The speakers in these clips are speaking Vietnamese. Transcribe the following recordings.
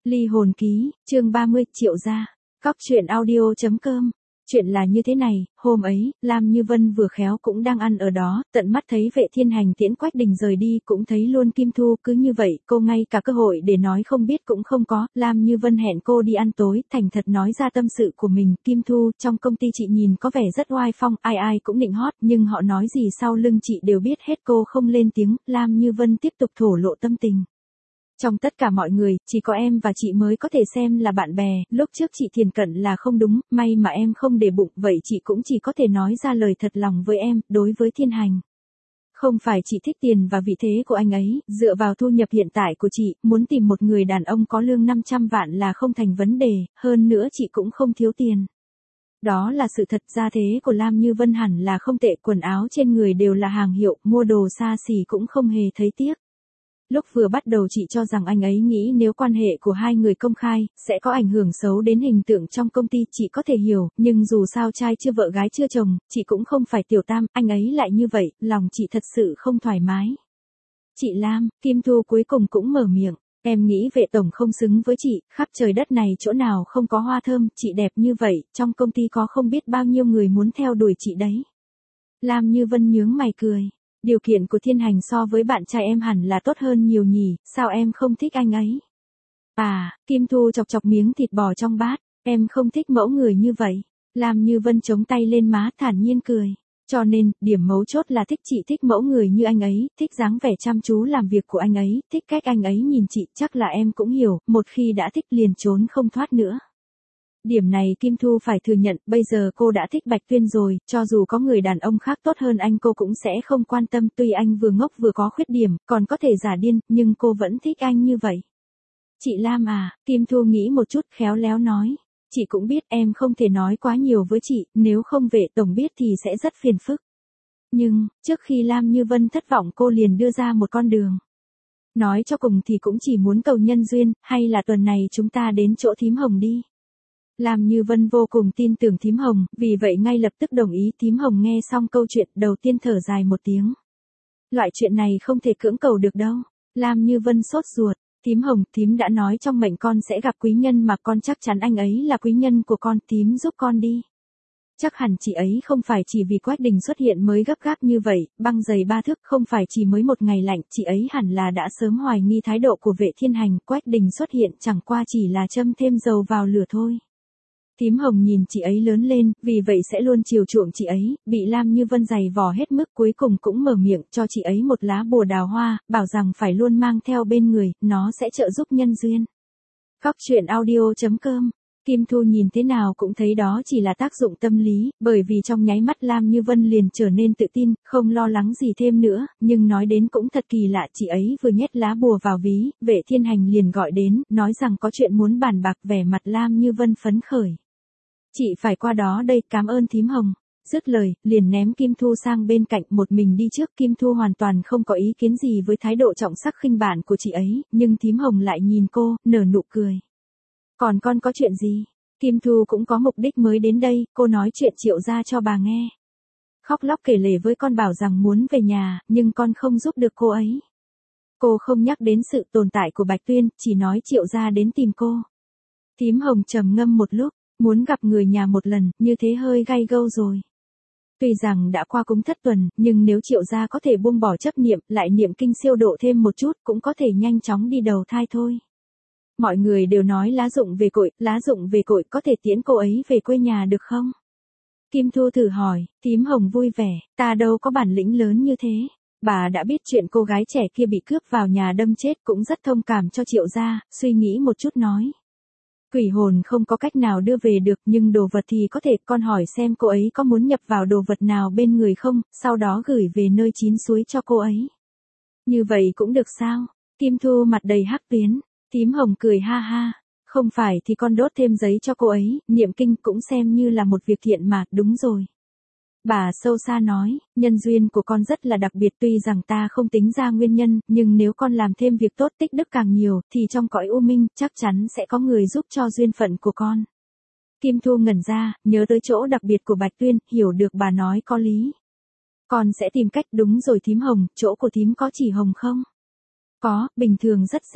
Ly hồn ký, chương 30, Triệu gia. Cóc truyện audio.com. Chuyện là như thế này, hôm ấy, Lam Như Vân vừa khéo cũng đang ăn ở đó, tận mắt thấy Vệ Thiên Hành tiễn Quách Đình rời đi, cũng thấy luôn Kim Thu. Cứ như vậy, cô ngay cả cơ hội để nói không biết cũng không có. Lam Như Vân hẹn cô đi ăn tối, thành thật nói ra tâm sự của mình. Kim Thu, trong công ty chị nhìn có vẻ rất oai phong, ai ai cũng định hót, nhưng họ nói gì sau lưng chị đều biết hết. Cô không lên tiếng. Lam Như Vân tiếp tục thổ lộ tâm tình. Trong tất cả mọi người, chỉ có em và chị mới có thể xem là bạn bè, lúc trước chị thiền cận là không đúng, may mà em không để bụng, vậy chị cũng chỉ có thể nói ra lời thật lòng với em. Đối với Thiên Hành, không phải chị thích tiền và vị thế của anh ấy, dựa vào thu nhập hiện tại của chị, muốn tìm một người đàn ông có lương 500 vạn là không thành vấn đề, hơn nữa chị cũng không thiếu tiền. Đó là sự thật. Gia thế của Lam Như Vân hẳn là không tệ, quần áo trên người đều là hàng hiệu, mua đồ xa xỉ cũng không hề thấy tiếc. Lúc vừa bắt đầu chị cho rằng anh ấy nghĩ nếu quan hệ của hai người công khai, sẽ có ảnh hưởng xấu đến hình tượng trong công ty, chị có thể hiểu, nhưng dù sao trai chưa vợ gái chưa chồng, chị cũng không phải tiểu tam, anh ấy lại như vậy, lòng chị thật sự không thoải mái. Chị Lam, Kim Thu cuối cùng cũng mở miệng, em nghĩ Vệ tổng không xứng với chị, khắp trời đất này chỗ nào không có hoa thơm, chị đẹp như vậy, trong công ty có không biết bao nhiêu người muốn theo đuổi chị đấy. Lam Như Vân nhướng mày cười. Điều kiện của Thiên Hành so với bạn trai em hẳn là tốt hơn nhiều nhỉ, sao em không thích anh ấy? À, Kim Thu chọc chọc miếng thịt bò trong bát, em không thích mẫu người như vậy. Lam Như Vân chống tay lên má thản nhiên cười. Cho nên, điểm mấu chốt là thích, chị thích mẫu người như anh ấy, thích dáng vẻ chăm chú làm việc của anh ấy, thích cách anh ấy nhìn chị, chắc là em cũng hiểu, một khi đã thích liền trốn không thoát nữa. Điểm này Kim Thu phải thừa nhận, bây giờ cô đã thích Bạch Tuyên rồi, cho dù có người đàn ông khác tốt hơn anh cô cũng sẽ không quan tâm, tuy anh vừa ngốc vừa có khuyết điểm, còn có thể giả điên, nhưng cô vẫn thích anh như vậy. Chị Lam à, Kim Thu nghĩ một chút khéo léo nói, chị cũng biết em không thể nói quá nhiều với chị, nếu không Vệ tổng biết thì sẽ rất phiền phức. Nhưng, trước khi Lam Như Vân thất vọng cô liền đưa ra một con đường. Nói cho cùng thì cũng chỉ muốn cầu nhân duyên, hay là tuần này chúng ta đến chỗ thím Hồng đi. Lam Như Vân vô cùng tin tưởng thím Hồng, vì vậy ngay lập tức đồng ý. Thím Hồng nghe xong câu chuyện, đầu tiên thở dài một tiếng. Loại chuyện này không thể cưỡng cầu được đâu. Lam Như Vân sốt ruột. Thím Hồng, thím đã nói trong mệnh con sẽ gặp quý nhân mà con chắc chắn anh ấy là quý nhân của con, thím giúp con đi. Chắc hẳn chị ấy không phải chỉ vì Quách Đình xuất hiện mới gấp gáp như vậy, băng giày 3 thước không phải chỉ mới một ngày lạnh, chị ấy hẳn là đã sớm hoài nghi thái độ của Vệ Thiên Hành, Quách Đình xuất hiện chẳng qua chỉ là châm thêm dầu vào lửa thôi. Thím Hồng nhìn chị ấy lớn lên, vì vậy sẽ luôn chiều chuộng chị ấy, bị Lam Như Vân giày vò hết mức cuối cùng cũng mở miệng cho chị ấy một lá bùa đào hoa, bảo rằng phải luôn mang theo bên người, nó sẽ trợ giúp nhân duyên. Cóc truyện audio.com. Kim Thu nhìn thế nào cũng thấy đó chỉ là tác dụng tâm lý, bởi vì trong nháy mắt Lam Như Vân liền trở nên tự tin, không lo lắng gì thêm nữa, nhưng nói đến cũng thật kỳ lạ, chị ấy vừa nhét lá bùa vào ví, Vệ Thiên Hành liền gọi đến, nói rằng có chuyện muốn bàn bạc, vẻ mặt Lam Như Vân phấn khởi. Chị phải qua đó đây, cảm ơn thím Hồng. Dứt lời, liền ném Kim Thu sang bên cạnh, một mình đi trước. Kim Thu hoàn toàn không có ý kiến gì với thái độ trọng sắc khinh bạn của chị ấy, nhưng thím Hồng lại nhìn cô, nở nụ cười. Còn con có chuyện gì? Kim Thu cũng có mục đích mới đến đây, cô nói chuyện Triệu gia cho bà nghe. Khóc lóc kể lể với con bảo rằng muốn về nhà, nhưng con không giúp được cô ấy. Cô không nhắc đến sự tồn tại của Bạch Tuyên, chỉ nói Triệu gia đến tìm cô. Thím Hồng trầm ngâm một lúc, muốn gặp người nhà một lần, như thế hơi gay gâu rồi. Tuy rằng đã qua cúng thất tuần, nhưng nếu Triệu gia có thể buông bỏ chấp niệm, lại niệm kinh siêu độ thêm một chút, cũng có thể nhanh chóng đi đầu thai thôi. Mọi người đều nói lá dụng về cội có thể tiễn cô ấy về quê nhà được không? Kim Thu thử hỏi, thím Hồng vui vẻ, ta đâu có bản lĩnh lớn như thế. Bà đã biết chuyện cô gái trẻ kia bị cướp vào nhà đâm chết, cũng rất thông cảm cho Triệu gia, suy nghĩ một chút nói. Quỷ hồn không có cách nào đưa về được, nhưng đồ vật thì có thể, con hỏi xem cô ấy có muốn nhập vào đồ vật nào bên người không, sau đó gửi về nơi chín suối cho cô ấy. Như vậy cũng được sao? Kim Thu mặt đầy hắc tuyến. Thím Hồng cười ha ha, không phải thì con đốt thêm giấy cho cô ấy, niệm kinh cũng xem như là một việc thiện mà, đúng rồi. Bà sâu xa nói, nhân duyên của con rất là đặc biệt, tuy rằng ta không tính ra nguyên nhân, nhưng nếu con làm thêm việc tốt tích đức càng nhiều, thì trong cõi u minh, chắc chắn sẽ có người giúp cho duyên phận của con. Kim Thu ngẩn ra, nhớ tới chỗ đặc biệt của Bạch Tuyên, hiểu được bà nói có lý. Con sẽ tìm cách, đúng rồi thím Hồng, chỗ của thím có chỉ hồng không? Có, bình thường rất rẻ.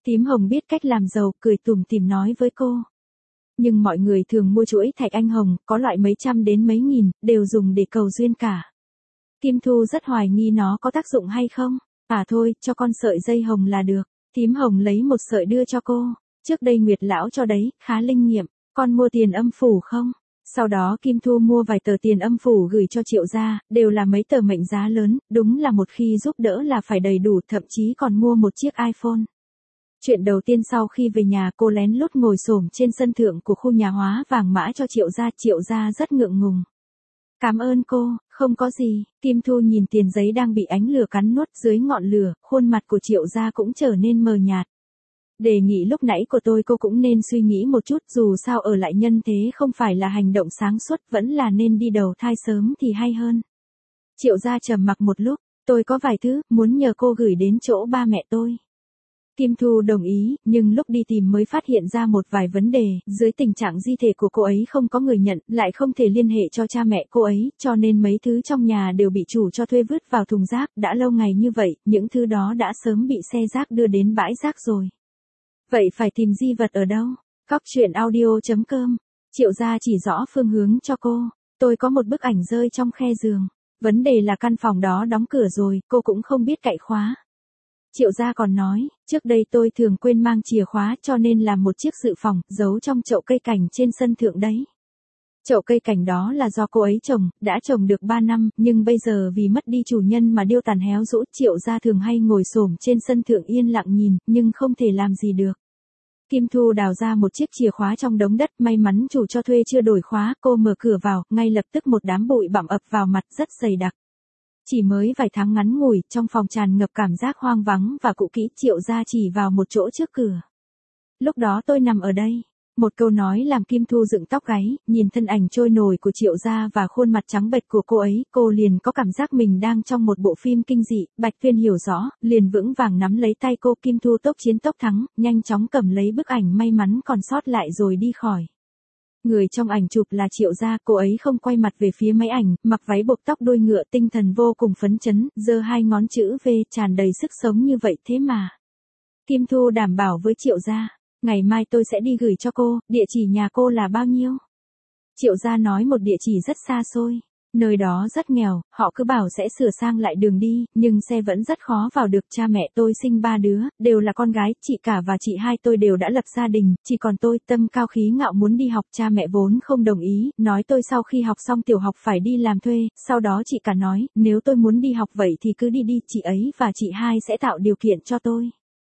Tím Hồng biết cách làm giàu, cười tủm tỉm nói với cô. Nhưng mọi người thường mua chuỗi thạch anh hồng, có loại mấy trăm đến mấy nghìn, đều dùng để cầu duyên cả. Kim Thu rất hoài nghi nó có tác dụng hay không. À thôi, cho con sợi dây hồng là được. Tím Hồng lấy một sợi đưa cho cô. Trước đây Nguyệt lão cho đấy, khá linh nghiệm. Con mua tiền âm phủ không? Sau đó Kim Thu mua vài tờ tiền âm phủ gửi cho Triệu gia, đều là mấy tờ mệnh giá lớn, đúng là một khi giúp đỡ là phải đầy đủ, thậm chí còn mua một chiếc iPhone. Chuyện đầu tiên sau khi về nhà, cô lén lút ngồi xổm trên sân thượng của khu nhà hóa vàng mã cho Triệu gia rất ngượng ngùng. Cảm ơn cô, không có gì. Kim Thu nhìn tiền giấy đang bị ánh lửa cắn nuốt dưới ngọn lửa, khuôn mặt của Triệu gia cũng trở nên mờ nhạt. Đề nghị lúc nãy của tôi cô cũng nên suy nghĩ một chút, dù sao ở lại nhân thế không phải là hành động sáng suốt, vẫn là nên đi đầu thai sớm thì hay hơn. Triệu gia trầm mặc một lúc, tôi có vài thứ, muốn nhờ cô gửi đến chỗ ba mẹ tôi. Kim Thu đồng ý, nhưng lúc đi tìm mới phát hiện ra một vài vấn đề, dưới tình trạng di thể của cô ấy không có người nhận, lại không thể liên hệ cho cha mẹ cô ấy, cho nên mấy thứ trong nhà đều bị chủ cho thuê vứt vào thùng rác, đã lâu ngày như vậy, những thứ đó đã sớm bị xe rác đưa đến bãi rác rồi. Vậy phải tìm di vật ở đâu? Cóc truyện audio.com. Triệu gia chỉ rõ phương hướng cho cô. Tôi có một bức ảnh rơi trong khe giường. Vấn đề là căn phòng đó đóng cửa rồi, cô cũng không biết cạy khóa. Triệu gia còn nói, trước đây tôi thường quên mang chìa khóa cho nên làm một chiếc dự phòng, giấu trong chậu cây cảnh trên sân thượng đấy. Chậu cây cảnh đó là do cô ấy trồng, đã trồng được 3 năm, nhưng bây giờ vì mất đi chủ nhân mà điêu tàn héo rũ, Triệu gia thường hay ngồi xổm trên sân thượng yên lặng nhìn, nhưng không thể làm gì được. Kim Thu đào ra một chiếc chìa khóa trong đống đất, may mắn chủ cho thuê chưa đổi khóa, cô mở cửa vào, ngay lập tức một đám bụi bặm ập vào mặt rất dày đặc. Chỉ mới vài tháng ngắn ngủi, trong phòng tràn ngập cảm giác hoang vắng và cũ kỹ, Triệu gia chỉ vào một chỗ trước cửa. Lúc đó tôi nằm ở đây. Một câu nói làm Kim Thu dựng tóc gáy, nhìn thân ảnh trôi nổi của Triệu gia và khuôn mặt trắng bệch của cô ấy, cô liền có cảm giác mình đang trong một bộ phim kinh dị. Bạch Tuyên hiểu rõ, liền vững vàng nắm lấy tay cô. Kim Thu tốc chiến tốc thắng, nhanh chóng cầm lấy bức ảnh may mắn còn sót lại rồi đi khỏi. Người trong ảnh chụp là Triệu gia, cô ấy không quay mặt về phía máy ảnh, mặc váy buộc tóc đuôi ngựa, tinh thần vô cùng phấn chấn, giơ hai ngón chữ V, tràn đầy sức sống như vậy thế mà. Kim Thu đảm bảo với Triệu gia, ngày mai tôi sẽ đi gửi cho cô, địa chỉ nhà cô là bao nhiêu? Triệu gia nói một địa chỉ rất xa xôi. Nơi đó rất nghèo, họ cứ bảo sẽ sửa sang lại đường đi, nhưng xe vẫn rất khó vào được. Cha mẹ tôi sinh 3 đứa, đều là con gái, chị cả và chị hai tôi đều đã lập gia đình, chỉ còn tôi tâm cao khí ngạo muốn đi học. Cha mẹ vốn không đồng ý, nói tôi sau khi học xong tiểu học phải đi làm thuê, sau đó chị cả nói, nếu tôi muốn đi học vậy thì cứ đi đi, chị ấy và chị hai sẽ tạo điều kiện cho tôi.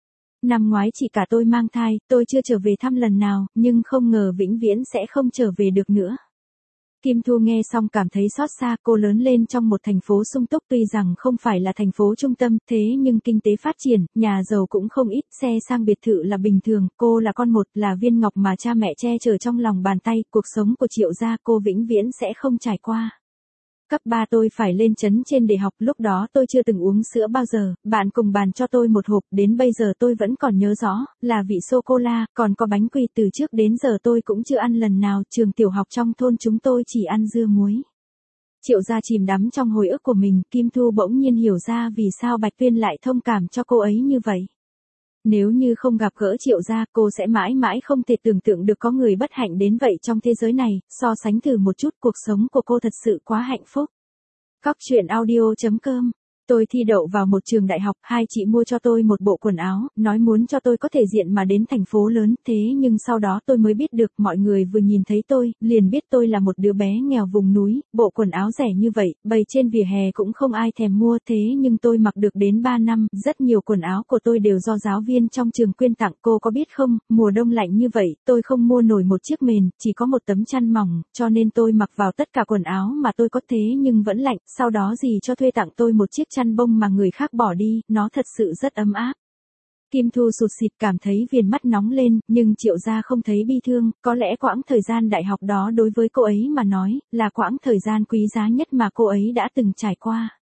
Năm ngoái chị cả tôi mang thai, tôi chưa trở về thăm lần nào, nhưng không ngờ vĩnh viễn sẽ không trở về được nữa. Kim Thu nghe xong cảm thấy xót xa, cô lớn lên trong một thành phố sung túc, tuy rằng không phải là thành phố trung tâm, thế nhưng kinh tế phát triển, nhà giàu cũng không ít, xe sang biệt thự là bình thường, cô là con một, là viên ngọc mà cha mẹ che chở trong lòng bàn tay, cuộc sống của Triệu gia cô vĩnh viễn sẽ không trải qua. Cấp 3 tôi phải lên trấn trên để học, lúc đó tôi chưa từng uống sữa bao giờ, bạn cùng bàn cho tôi một hộp, đến bây giờ tôi vẫn còn nhớ rõ, là vị sô-cô-la, còn có bánh quy, từ trước đến giờ tôi cũng chưa ăn lần nào, trường tiểu học trong thôn chúng tôi chỉ ăn dưa muối. Triệu gia chìm đắm trong hồi ức của mình, Kim Thu bỗng nhiên hiểu ra vì sao Bạch Tuyên lại thông cảm cho cô ấy như vậy. Nếu như không gặp gỡ Triệu gia, cô sẽ mãi mãi không thể tưởng tượng được có người bất hạnh đến vậy trong thế giới này, so sánh thử một chút, cuộc sống của cô thật sự quá hạnh phúc. Cóc truyện audio.com. Tôi thi đậu vào một trường đại học, hai chị mua cho tôi một bộ quần áo, nói muốn cho tôi có thể diện mà đến thành phố lớn, thế nhưng sau đó tôi mới biết được, mọi người vừa nhìn thấy tôi, liền biết tôi là một đứa bé nghèo vùng núi, bộ quần áo rẻ như vậy, bày trên vỉa hè cũng không ai thèm mua, thế nhưng tôi mặc được đến 3 năm, rất nhiều quần áo của tôi đều do giáo viên trong trường quyên tặng. Cô có biết không, mùa đông lạnh như vậy, tôi không mua nổi một chiếc mền, chỉ có một tấm chăn mỏng, cho nên tôi mặc vào tất cả quần áo mà tôi có, thế nhưng vẫn lạnh, sau đó dì cho thuê tặng tôi một chiếc chăn bông mà người khác bỏ đi, nó thật sự rất ấm áp. Kim Thu sụt sịt cảm thấy viền mắt nóng lên, nhưng Triệu gia không thấy bi thương, có lẽ quãng thời gian đại học đó đối với cô ấy mà nói, là quãng thời gian quý giá nhất mà cô ấy đã từng trải qua.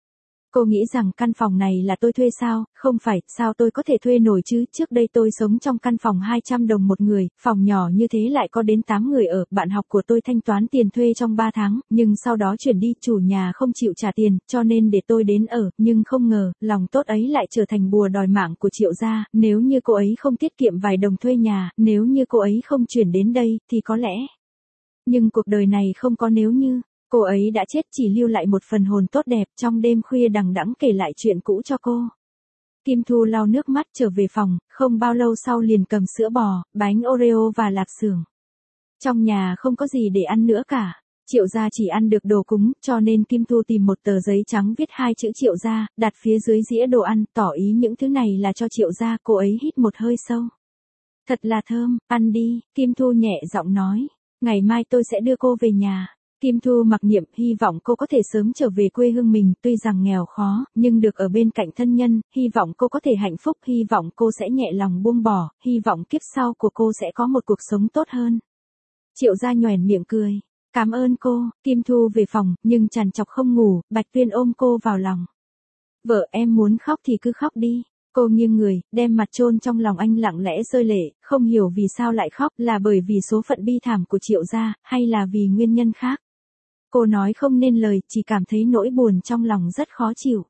Cô nghĩ rằng căn phòng này là tôi thuê sao, không phải, sao tôi có thể thuê nổi chứ, trước đây tôi sống trong căn phòng 200 đồng một người, phòng nhỏ như thế lại có đến 8 người ở, bạn học của tôi thanh toán tiền thuê trong 3 tháng, nhưng sau đó chuyển đi, chủ nhà không chịu trả tiền, cho nên để tôi đến ở, nhưng không ngờ, lòng tốt ấy lại trở thành bùa đòi mạng của Triệu gia, nếu như cô ấy không tiết kiệm vài đồng thuê nhà, nếu như cô ấy không chuyển đến đây, thì có lẽ. Nhưng cuộc đời này không có nếu như. Cô ấy đã chết chỉ lưu lại một phần hồn tốt đẹp trong đêm khuya đằng đẵng kể lại chuyện cũ cho cô. Kim Thu lau nước mắt trở về phòng, không bao lâu sau liền cầm sữa bò, bánh Oreo và lạp xưởng. Trong nhà không có gì để ăn nữa cả. Triệu gia chỉ ăn được đồ cúng, cho nên Kim Thu tìm một tờ giấy trắng viết 2 chữ Triệu gia, đặt phía dưới dĩa đồ ăn, tỏ ý những thứ này là cho Triệu gia. Cô ấy hít một hơi sâu. Thật là thơm, ăn đi, Kim Thu nhẹ giọng nói. Ngày mai tôi sẽ đưa cô về nhà. Kim Thu mặc niệm, hy vọng cô có thể sớm trở về quê hương mình, tuy rằng nghèo khó, nhưng được ở bên cạnh thân nhân, hy vọng cô có thể hạnh phúc, hy vọng cô sẽ nhẹ lòng buông bỏ, hy vọng kiếp sau của cô sẽ có một cuộc sống tốt hơn. Triệu gia nhoẻn miệng cười. Cảm ơn cô, Kim Thu về phòng, nhưng trằn trọc không ngủ, Bạch Tuyên ôm cô vào lòng. Vợ em muốn khóc thì cứ khóc đi. Cô nghiêng người, đem mặt chôn trong lòng anh lặng lẽ rơi lệ, không hiểu vì sao lại khóc, là bởi vì số phận bi thảm của Triệu gia, hay là vì nguyên nhân khác. Cô nói không nên lời, chỉ cảm thấy nỗi buồn trong lòng rất khó chịu.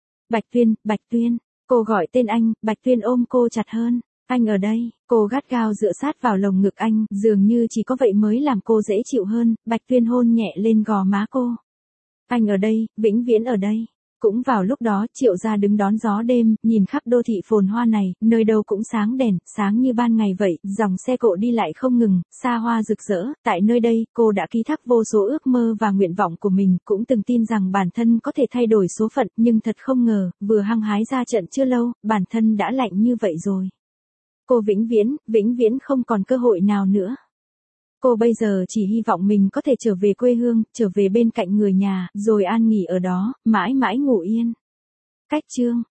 Bạch Tuyên, cô gọi tên anh, Bạch Tuyên ôm cô chặt hơn. Anh ở đây, cô gắt gao dựa sát vào lồng ngực anh, dường như chỉ có vậy mới làm cô dễ chịu hơn, Bạch Tuyên hôn nhẹ lên gò má cô. Anh ở đây, vĩnh viễn ở đây. Cũng vào lúc đó, Triệu gia đứng đón gió đêm, nhìn khắp đô thị phồn hoa này, nơi đâu cũng sáng đèn, sáng như ban ngày vậy, dòng xe cộ đi lại không ngừng, xa hoa rực rỡ, tại nơi đây, cô đã ký thác vô số ước mơ và nguyện vọng của mình, cũng từng tin rằng bản thân có thể thay đổi số phận, nhưng thật không ngờ, vừa hăng hái ra trận chưa lâu, bản thân đã lạnh như vậy rồi. Cô vĩnh viễn không còn cơ hội nào nữa. Cô bây giờ chỉ hy vọng mình có thể trở về quê hương, trở về bên cạnh người nhà, rồi an nghỉ ở đó, mãi mãi ngủ yên. Cách chương